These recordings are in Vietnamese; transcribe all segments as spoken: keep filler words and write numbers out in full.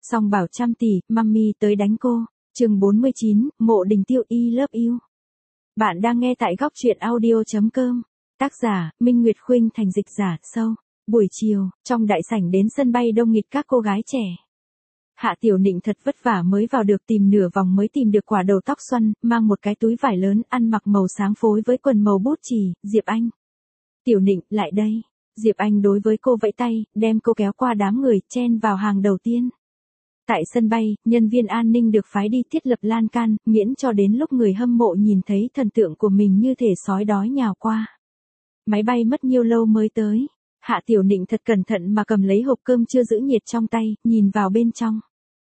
Song bảo trăm tỷ, mummy tới đánh cô. Chương bốn mươi chín, Mộ Đình Tiêu I love you. Bạn đang nghe tại góc truyện audio chấm com. Tác giả, Minh Nguyệt Khuynh thành dịch giả, sâu. Buổi chiều, trong đại sảnh đến sân bay đông nghịt các cô gái trẻ. Hạ Tiểu Nịnh thật vất vả mới vào được, tìm nửa vòng mới tìm được quả đầu tóc xoăn, mang một cái túi vải lớn, ăn mặc màu sáng phối với quần màu bút chì. Diệp Anh. Tiểu Nịnh, lại đây. Diệp Anh đối với cô vẫy tay, đem cô kéo qua đám người, chen vào hàng đầu tiên. Tại sân bay, nhân viên an ninh được phái đi thiết lập lan can, miễn cho đến lúc người hâm mộ nhìn thấy thần tượng của mình như thể sói đói nhào qua. Máy bay mất nhiêu lâu mới tới. Hạ Tiểu Nịnh thật cẩn thận mà cầm lấy hộp cơm chưa giữ nhiệt trong tay, nhìn vào bên trong.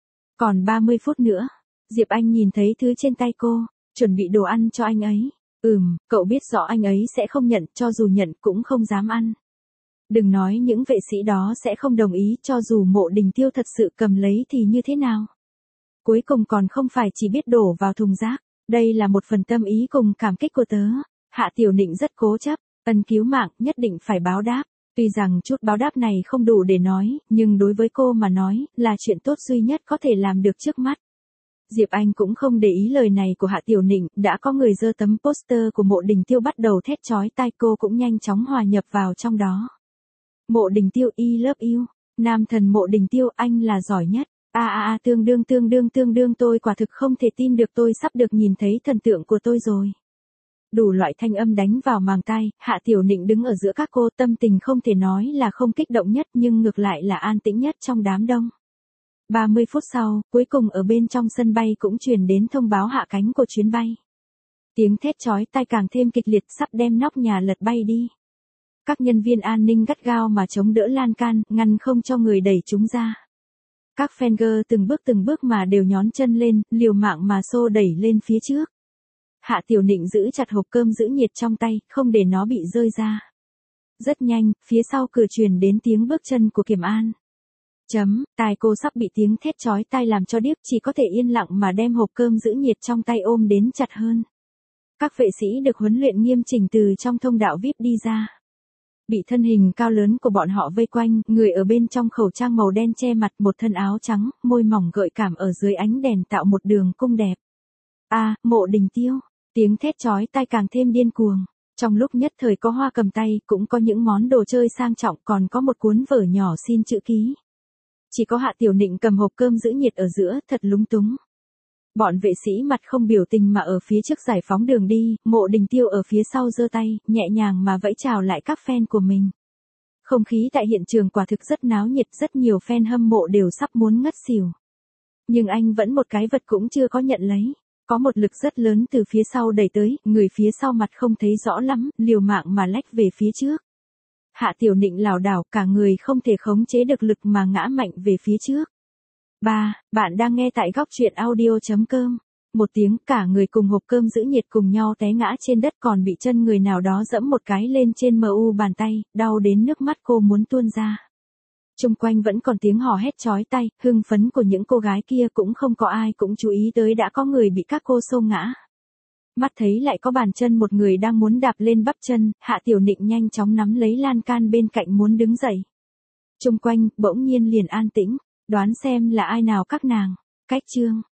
Còn ba mươi phút nữa. Diệp Anh nhìn thấy thứ trên tay cô, chuẩn bị đồ ăn cho anh ấy. Ừm, cậu biết rõ anh ấy sẽ không nhận, cho dù nhận cũng không dám ăn. Đừng nói những vệ sĩ đó sẽ không đồng ý, cho dù Mộ Đình Tiêu thật sự cầm lấy thì như thế nào. Cuối cùng còn không phải chỉ biết đổ vào thùng rác. Đây là một phần tâm ý cùng cảm kích của tớ. Hạ Tiểu Nịnh rất cố chấp, ân cứu mạng nhất định phải báo đáp. Tuy rằng chút báo đáp này không đủ để nói, nhưng đối với cô mà nói, là chuyện tốt duy nhất có thể làm được trước mắt. Diệp Anh cũng không để ý lời này của Hạ Tiểu Nịnh, đã có người giơ tấm poster của Mộ Đình Tiêu bắt đầu thét chói tai, cô cũng nhanh chóng hòa nhập vào trong đó. Mộ Đình Tiêu I love you. Nam thần Mộ Đình Tiêu, anh là giỏi nhất. A a a tương đương tương đương tương đương, tôi quả thực không thể tin được tôi sắp được nhìn thấy thần tượng của tôi rồi. Đủ loại thanh âm đánh vào màng tai, Hạ Tiểu Nịnh đứng ở giữa các cô, tâm tình không thể nói là không kích động nhất nhưng ngược lại là an tĩnh nhất trong đám đông. ba mươi phút sau, cuối cùng ở bên trong sân bay cũng truyền đến thông báo hạ cánh của chuyến bay. Tiếng thét chói tai càng thêm kịch liệt, sắp đem nóc nhà lật bay đi. Các nhân viên an ninh gắt gao mà chống đỡ lan can, ngăn không cho người đẩy chúng ra. Các fan girl từng bước từng bước mà đều nhón chân lên, liều mạng mà xô đẩy lên phía trước. Hạ Tiểu Nịnh giữ chặt hộp cơm giữ nhiệt trong tay, không để nó bị rơi ra. Rất nhanh, phía sau cửa truyền đến tiếng bước chân của Kiểm An. Chấm, tai cô sắp bị tiếng thét chói tai làm cho điếc, chỉ có thể yên lặng mà đem hộp cơm giữ nhiệt trong tay ôm đến chặt hơn. Các vệ sĩ được huấn luyện nghiêm chỉnh từ trong thông đạo vi ai pi đi ra. Bị thân hình cao lớn của bọn họ vây quanh, người ở bên trong khẩu trang màu đen che mặt, một thân áo trắng, môi mỏng gợi cảm ở dưới ánh đèn tạo một đường cung đẹp. A, à, Mộ Đình Tiêu. Tiếng thét chói tai càng thêm điên cuồng. Trong lúc nhất thời có hoa cầm tay, cũng có những món đồ chơi sang trọng, còn có một cuốn vở nhỏ xin chữ ký. Chỉ có Hạ Tiểu Nịnh cầm hộp cơm giữ nhiệt ở giữa, thật lúng túng. Bọn vệ sĩ mặt không biểu tình mà ở phía trước giải phóng đường đi, Mộ Đình Tiêu ở phía sau giơ tay, nhẹ nhàng mà vẫy chào lại các fan của mình. Không khí tại hiện trường quả thực rất náo nhiệt, rất nhiều fan hâm mộ đều sắp muốn ngất xỉu. Nhưng anh vẫn một cái vật cũng chưa có nhận lấy. Có một lực rất lớn từ phía sau đẩy tới, người phía sau mặt không thấy rõ lắm, liều mạng mà lách về phía trước. Hạ Tiểu Nịnh lảo đảo, cả người không thể khống chế được lực mà ngã mạnh về phía trước. ba. Bạn đang nghe tại góc truyện audio chấm com. Một tiếng, cả người cùng hộp cơm giữ nhiệt cùng nhau té ngã trên đất, còn bị chân người nào đó dẫm một cái lên trên mu bàn tay, đau đến nước mắt cô muốn tuôn ra. Xung quanh vẫn còn tiếng hò hét chói tai, hưng phấn của những cô gái kia, cũng không có ai cũng chú ý tới đã có người bị các cô xô ngã. Mắt thấy lại có bàn chân một người đang muốn đạp lên bắp chân, Hạ Tiểu Nịnh nhanh chóng nắm lấy lan can bên cạnh muốn đứng dậy. Xung quanh, bỗng nhiên liền an tĩnh, đoán xem là ai nào các nàng. Cách chương.